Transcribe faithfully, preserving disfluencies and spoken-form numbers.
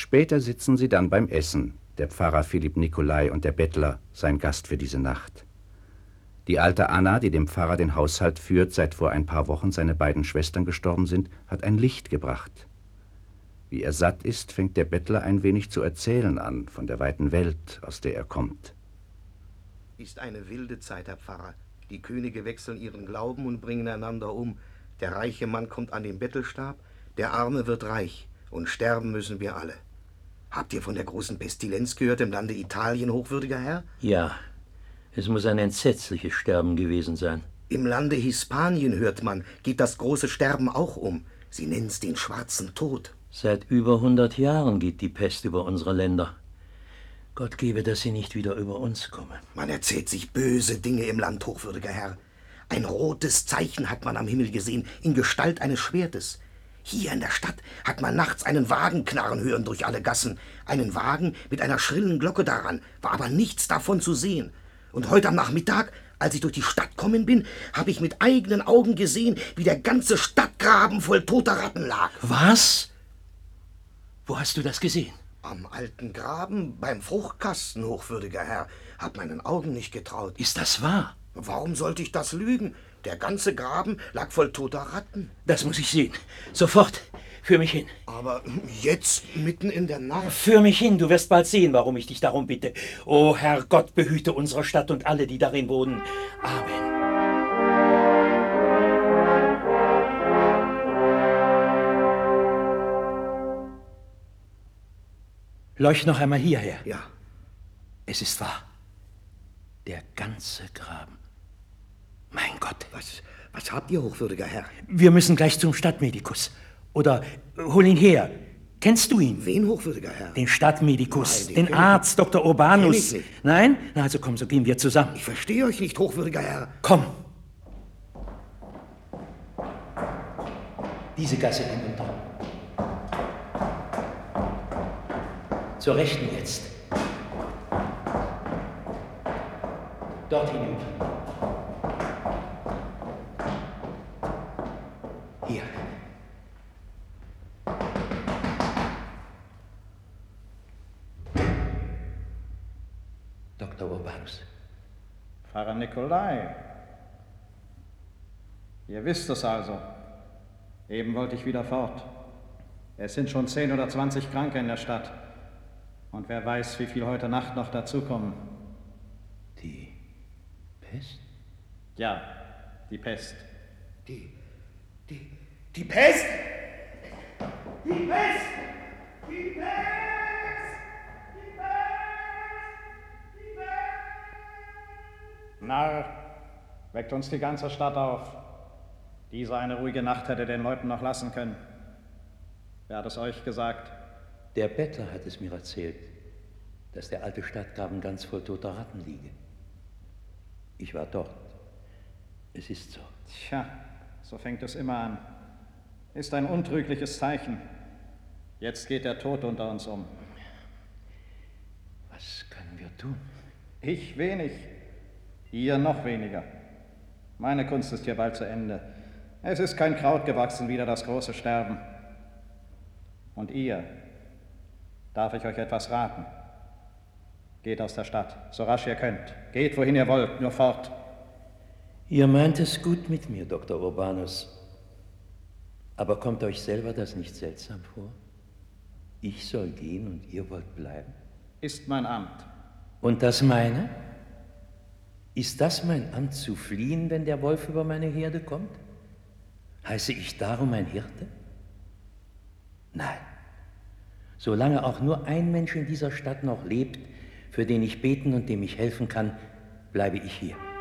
Später sitzen sie dann beim Essen, der Pfarrer Philipp Nicolai und der Bettler, sein Gast für diese Nacht. Die alte Anna, die dem Pfarrer den Haushalt führt, seit vor ein paar Wochen seine beiden Schwestern gestorben sind, hat ein Licht gebracht. Wie er satt ist, fängt der Bettler ein wenig zu erzählen an von der weiten Welt, aus der er kommt. Ist eine wilde Zeit, Herr Pfarrer. Die Könige wechseln ihren Glauben und bringen einander um. Der reiche Mann kommt an den Bettelstab, der Arme wird reich, und sterben müssen wir alle. Habt ihr von der großen Pestilenz gehört im Lande Italien, hochwürdiger Herr? Ja, es muss ein entsetzliches Sterben gewesen sein. Im Lande Hispanien, hört man, geht das große Sterben auch um. Sie nennen's den schwarzen Tod. Seit über hundert Jahren geht die Pest über unsere Länder. Gott gebe, dass sie nicht wieder über uns komme. Man erzählt sich böse Dinge im Land, hochwürdiger Herr. Ein rotes Zeichen hat man am Himmel gesehen, in Gestalt eines Schwertes. Hier in der Stadt hat man nachts einen Wagen knarren hören durch alle Gassen. Einen Wagen mit einer schrillen Glocke daran, war aber nichts davon zu sehen. Und heute am Nachmittag, als ich durch die Stadt kommen bin, habe ich mit eigenen Augen gesehen, wie der ganze Stadtgraben voll toter Ratten lag. Was? Wo hast du das gesehen? Am alten Graben, beim Fruchtkasten, hochwürdiger Herr. Hab meinen Augen nicht getraut. Ist das wahr? Warum sollte ich das lügen? Der ganze Graben lag voll toter Ratten. Das muss ich sehen. Sofort. Führ mich hin. Aber jetzt, mitten in der Nacht? Führ mich hin. Du wirst bald sehen, warum ich dich darum bitte. O Herr Gott, behüte unsere Stadt und alle, die darin wohnen. Amen. Leucht noch einmal hierher. Ja. Es ist wahr. Der ganze Graben. Mein Gott. Was, was habt ihr, hochwürdiger Herr? Wir müssen gleich zum Stadtmedikus. Oder hol ihn her. Kennst du ihn? Wen, hochwürdiger Herr? Den Stadtmedikus, Nein, den den Arzt, Doktor Urbanus. Kenn ich nicht. Nein? Na, also komm, so gehen wir zusammen. Ich verstehe euch nicht, hochwürdiger Herr. Komm. Diese Gasse hinunter. Zur Rechten jetzt. Dort hinüber. Hier. Doktor Urbanus. Pfarrer Nicolai. Ihr wisst es also. Eben wollte ich wieder fort. Es sind schon zehn oder zwanzig Kranke in der Stadt. Und wer weiß, wie viel heute Nacht noch dazukommen. Die Pest? Ja, die Pest. Die, die, die Pest! Die Pest! Die Pest! Die Pest! Die Pest! Narr, weckt uns die ganze Stadt auf. Diese eine ruhige Nacht hätte den Leuten noch lassen können. Wer hat es euch gesagt? Der Bettler hat es mir erzählt, dass der alte Stadtgraben ganz voll toter Ratten liege. Ich war dort. Es ist so. Tja, so fängt es immer an. Ist ein untrügliches Zeichen. Jetzt geht der Tod unter uns um. Was können wir tun? Ich wenig. Ihr noch weniger. Meine Kunst ist hier bald zu Ende. Es ist kein Kraut gewachsen, wieder das große Sterben. Und ihr, darf ich euch etwas raten? Geht aus der Stadt, so rasch ihr könnt. Geht, wohin ihr wollt, nur fort. Ihr meint es gut mit mir, Doktor Urbanus. Aber kommt euch selber das nicht seltsam vor? Ich soll gehen und ihr wollt bleiben? Ist mein Amt. Und das meine? Ist das mein Amt zu fliehen, wenn der Wolf über meine Herde kommt? Heiße ich darum ein Hirte? Nein. Solange auch nur ein Mensch in dieser Stadt noch lebt, für den ich beten und dem ich helfen kann, bleibe ich hier.